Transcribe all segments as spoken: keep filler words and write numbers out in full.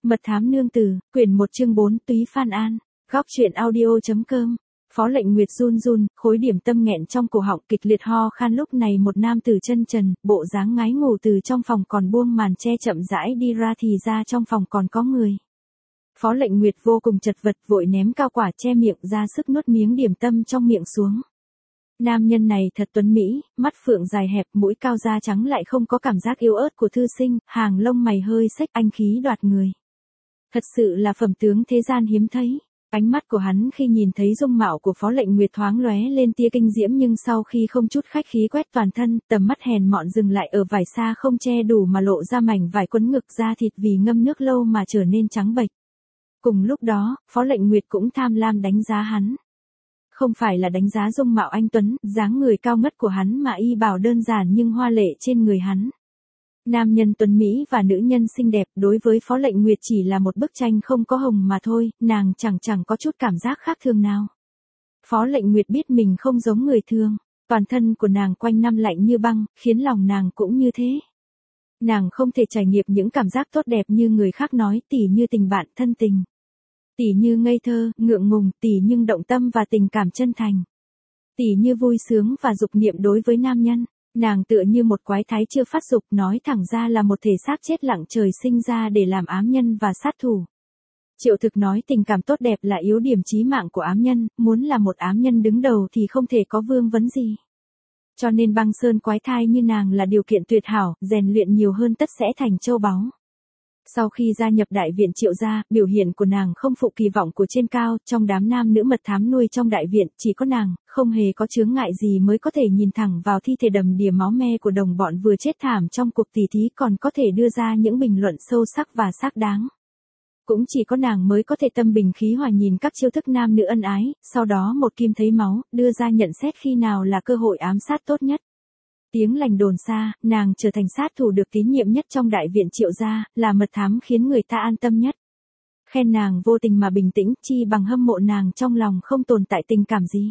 Mật thám nương tử, quyển một chương bốn Túy Phan An, góc truyện audio.com. Phó Lệnh Nguyệt run run, khối điểm tâm nghẹn trong cổ họng kịch liệt ho khan. Lúc này một nam tử chân trần, bộ dáng ngái ngủ từ trong phòng còn buông màn che chậm rãi đi ra thì ra trong phòng còn có người. Phó Lệnh Nguyệt vô cùng chật vật vội ném cao quả che miệng ra sức nuốt miếng điểm tâm trong miệng xuống. Nam nhân này thật tuấn mỹ, mắt phượng dài hẹp, mũi cao da trắng lại không có cảm giác yếu ớt của thư sinh, hàng lông mày hơi xếch, anh khí đoạt người. Thật sự là phẩm tướng thế gian hiếm thấy. Ánh mắt của hắn khi nhìn thấy dung mạo của Phó Lệnh Nguyệt thoáng lóe lên tia kinh diễm, nhưng sau khi không chút khách khí quét toàn thân, tầm mắt hèn mọn dừng lại ở vải xa không che đủ mà lộ ra mảnh vải quấn ngực, da thịt vì ngâm nước lâu mà trở nên trắng bệch. Cùng lúc đó, Phó Lệnh Nguyệt cũng tham lam đánh giá hắn. Không phải là đánh giá dung mạo anh tuấn, dáng người cao ngất của hắn, mà y bào đơn giản nhưng hoa lệ trên người hắn. Nam nhân tuấn mỹ và nữ nhân xinh đẹp đối với Phó Lệnh Nguyệt chỉ là một bức tranh không có hồng mà thôi, nàng chẳng chẳng có chút cảm giác khác thường nào. Phó Lệnh Nguyệt biết mình không giống người thường, toàn thân của nàng quanh năm lạnh như băng, khiến lòng nàng cũng như thế. Nàng không thể trải nghiệm những cảm giác tốt đẹp như người khác nói, tỉ như tình bạn thân tình, tỉ như ngây thơ, ngượng ngùng, tỉ như động tâm và tình cảm chân thành, tỉ như vui sướng và dục niệm đối với nam nhân. Nàng tựa như một quái thai chưa phát dục, nói thẳng ra là một thể xác chết lặng trời sinh ra để làm ám nhân và sát thủ. Triệu Thực nói tình cảm tốt đẹp là yếu điểm chí mạng của ám nhân, muốn là một ám nhân đứng đầu thì không thể có vương vấn gì. Cho nên băng sơn quái thai như nàng là điều kiện tuyệt hảo, rèn luyện nhiều hơn tất sẽ thành châu báu. Sau khi gia nhập đại viện Triệu gia, biểu hiện của nàng không phụ kỳ vọng của trên cao, trong đám nam nữ mật thám nuôi trong đại viện, chỉ có nàng, không hề có chướng ngại gì mới có thể nhìn thẳng vào thi thể đầm đìa máu me của đồng bọn vừa chết thảm trong cuộc tỉ thí, còn có thể đưa ra những bình luận sâu sắc và xác đáng. Cũng chỉ có nàng mới có thể tâm bình khí hòa nhìn các chiêu thức nam nữ ân ái, sau đó một kim thấy máu, đưa ra nhận xét khi nào là cơ hội ám sát tốt nhất. Tiếng lành đồn xa, nàng trở thành sát thủ được tín nhiệm nhất trong đại viện Triệu gia, là mật thám khiến người ta an tâm nhất. Khen nàng vô tình mà bình tĩnh, chi bằng hâm mộ nàng trong lòng không tồn tại tình cảm gì.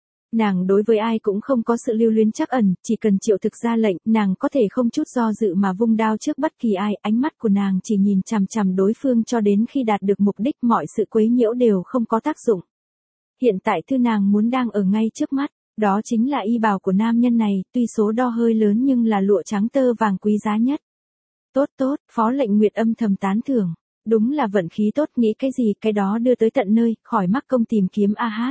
Nàng đối với ai cũng không có sự lưu luyến trắc ẩn, chỉ cần Triệu Thực ra lệnh, nàng có thể không chút do dự mà vung đao trước bất kỳ ai, ánh mắt của nàng chỉ nhìn chằm chằm đối phương cho đến khi đạt được mục đích, mọi sự quấy nhiễu đều không có tác dụng. Hiện tại thứ nàng muốn đang ở ngay trước mắt. Đó chính là y bào của nam nhân này, tuy số đo hơi lớn nhưng là lụa trắng tơ vàng quý giá nhất. Tốt tốt, Phó Lệnh Nguyệt âm thầm tán thưởng. Đúng là vận khí tốt, nghĩ cái gì cái đó đưa tới tận nơi, khỏi mắc công tìm kiếm a hát.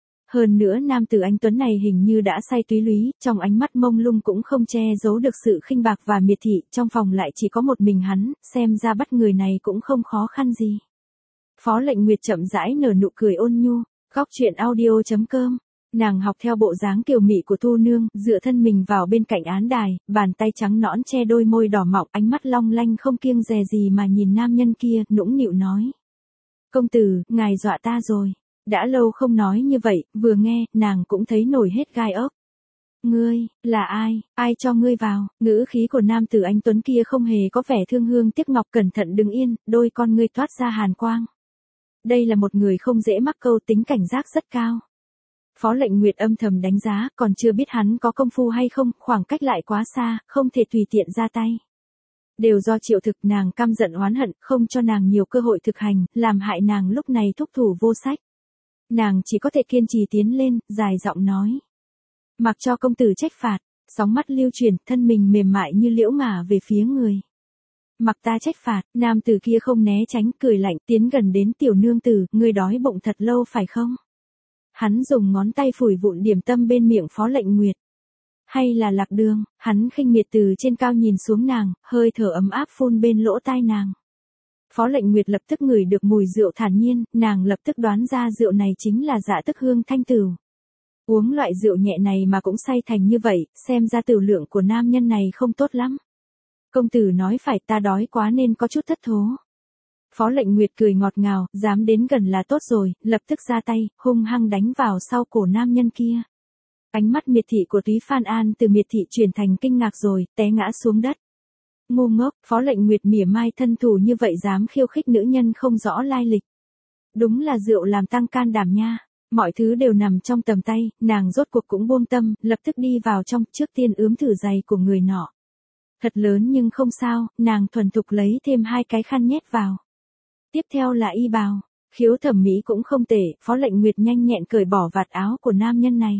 Hơn nữa nam tử anh tuấn này hình như đã say túy lúy, trong ánh mắt mông lung cũng không che giấu được sự khinh bạc và miệt thị, trong phòng lại chỉ có một mình hắn, xem ra bắt người này cũng không khó khăn gì. Phó Lệnh Nguyệt chậm rãi nở nụ cười ôn nhu, góc truyện audio.com. Nàng học theo bộ dáng kiều mị của Thu Nương, dựa thân mình vào bên cạnh án đài, bàn tay trắng nõn che đôi môi đỏ mọng, ánh mắt long lanh không kiêng dè gì mà nhìn nam nhân kia, nũng nịu nói. Công tử, ngài dọa ta rồi. Đã lâu không nói như vậy, vừa nghe, nàng cũng thấy nổi hết gai ốc. Ngươi, là ai, ai cho ngươi vào? Ngữ khí của nam tử anh tuấn kia không hề có vẻ thương hương tiếc ngọc, cẩn thận đứng yên, đôi con ngươi thoát ra hàn quang. Đây là một người không dễ mắc câu, tính cảnh giác rất cao. Phó Lệnh Nguyệt âm thầm đánh giá, còn chưa biết hắn có công phu hay không, khoảng cách lại quá xa, không thể tùy tiện ra tay. Đều do Triệu Thực, nàng căm giận oán hận, không cho nàng nhiều cơ hội thực hành, làm hại nàng lúc này thúc thủ vô sách. Nàng chỉ có thể kiên trì tiến lên, dài giọng nói. Mặc cho công tử trách phạt, sóng mắt lưu chuyển, thân mình mềm mại như liễu ngả về phía người. Mặc ta trách phạt, nam tử kia không né tránh, cười lạnh, tiến gần đến tiểu nương tử, ngươi đói bụng thật lâu phải không? Hắn dùng ngón tay phủi vụn điểm tâm bên miệng Phó Lệnh Nguyệt. Hay là lạc đường, hắn khinh miệt từ trên cao nhìn xuống nàng, hơi thở ấm áp phun bên lỗ tai nàng. Phó Lệnh Nguyệt lập tức ngửi được mùi rượu thản nhiên, nàng lập tức đoán ra rượu này chính là Dạ Tức Hương Thanh Tửu. Uống loại rượu nhẹ này mà cũng say thành như vậy, xem ra tửu lượng của nam nhân này không tốt lắm. Công tử nói phải, ta đói quá nên có chút thất thố. Phó Lệnh Nguyệt cười ngọt ngào, dám đến gần là tốt rồi, lập tức ra tay, hung hăng đánh vào sau cổ nam nhân kia. Ánh mắt miệt thị của Túy Phan An từ miệt thị chuyển thành kinh ngạc rồi, té ngã xuống đất. Ngu ngốc, Phó Lệnh Nguyệt mỉa mai thân thủ như vậy dám khiêu khích nữ nhân không rõ lai lịch. Đúng là rượu làm tăng can đảm nha. Mọi thứ đều nằm trong tầm tay, nàng rốt cuộc cũng buông tâm, lập tức đi vào trong, trước tiên ướm thử giày của người nọ. Thật lớn nhưng không sao, nàng thuần thục lấy thêm hai cái khăn nhét vào. Tiếp theo là y bào. Khiếu thẩm mỹ cũng không tệ, Phó Lệnh Nguyệt nhanh nhẹn cởi bỏ vạt áo của nam nhân này.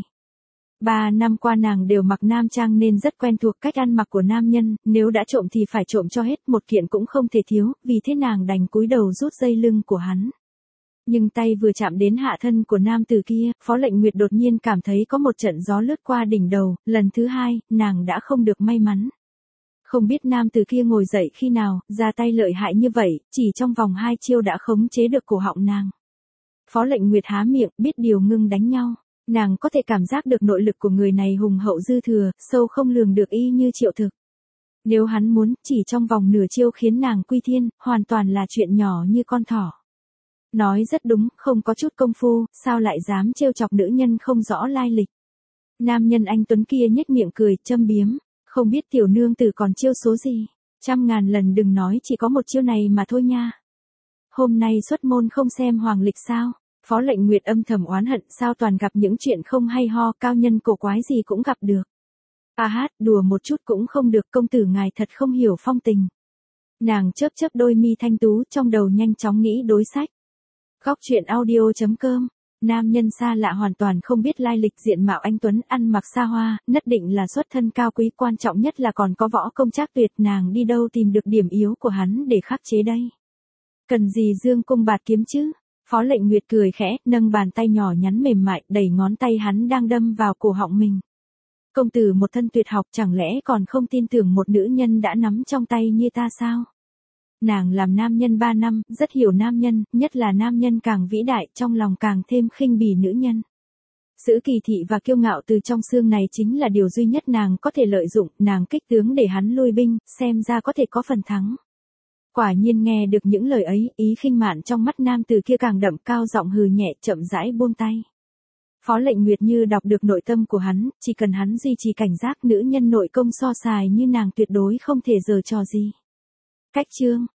Ba năm qua nàng đều mặc nam trang nên rất quen thuộc cách ăn mặc của nam nhân, nếu đã trộm thì phải trộm cho hết, một kiện cũng không thể thiếu, vì thế nàng đành cúi đầu rút dây lưng của hắn. Nhưng tay vừa chạm đến hạ thân của nam tử kia, Phó Lệnh Nguyệt đột nhiên cảm thấy có một trận gió lướt qua đỉnh đầu, lần thứ hai, nàng đã không được may mắn. Không biết nam tử kia ngồi dậy khi nào, ra tay lợi hại như vậy, chỉ trong vòng hai chiêu đã khống chế được cổ họng nàng. Phó Lệnh Nguyệt há miệng, biết điều ngưng đánh nhau. Nàng có thể cảm giác được nội lực của người này hùng hậu dư thừa, sâu không lường được y như Triệu Thực. Nếu hắn muốn, chỉ trong vòng nửa chiêu khiến nàng quy thiên, hoàn toàn là chuyện nhỏ như con thỏ. Nói rất đúng, không có chút công phu, sao lại dám trêu chọc nữ nhân không rõ lai lịch. Nam nhân anh tuấn kia nhếch miệng cười, châm biếm, không biết tiểu nương tử còn chiêu số gì, trăm ngàn lần đừng nói chỉ có một chiêu này mà thôi nha. Hôm nay xuất môn không xem hoàng lịch sao? Phó Lệnh Nguyệt âm thầm oán hận, sao toàn gặp những chuyện không hay ho, cao nhân cổ quái gì cũng gặp được. À hát, đùa một chút cũng không được, công tử ngài thật không hiểu phong tình. Nàng chớp chớp đôi mi thanh tú, trong đầu nhanh chóng nghĩ đối sách. Góc truyện audio chấm com. Nam nhân xa lạ hoàn toàn không biết lai lịch, diện mạo anh tuấn, ăn mặc xa hoa, nhất định là xuất thân cao quý, quan trọng nhất là còn có võ công trác tuyệt, nàng đi đâu tìm được điểm yếu của hắn để khắc chế đây. Cần gì dương cung bạt kiếm chứ? Phó Lệnh Nguyệt cười khẽ, nâng bàn tay nhỏ nhắn mềm mại, đẩy ngón tay hắn đang đâm vào cổ họng mình. Công tử một thân tuyệt học, chẳng lẽ còn không tin tưởng một nữ nhân đã nắm trong tay như ta sao? Nàng làm nam nhân ba năm, rất hiểu nam nhân, nhất là nam nhân càng vĩ đại, trong lòng càng thêm khinh bỉ nữ nhân. Sự kỳ thị và kiêu ngạo từ trong xương này chính là điều duy nhất nàng có thể lợi dụng, nàng kích tướng để hắn lui binh, xem ra có thể có phần thắng. Quả nhiên nghe được những lời ấy, ý khinh mạn trong mắt nam tử kia càng đậm, cao giọng hừ nhẹ, chậm rãi buông tay. Phó Lệnh Nguyệt như đọc được nội tâm của hắn, chỉ cần hắn duy trì cảnh giác, nữ nhân nội công so sài như nàng tuyệt đối không thể giở trò gì. Cách chương